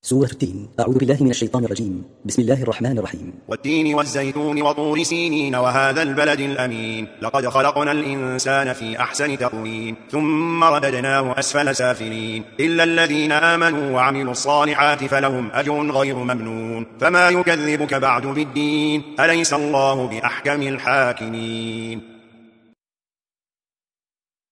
سورة التين. أعوذ بالله من الشيطان الرجيم. بسم الله الرحمن الرحيم. والتين والزيتون وطور سينين وهذا البلد الأمين لقد خلقنا الإنسان في أحسن تقويم ثم رددناه أسفل سافلين إلا الذين آمنوا وعملوا الصالحات فلهم أجر غير ممنون فما يكذبك بعد بالدين أليس الله بأحكم الحاكمين.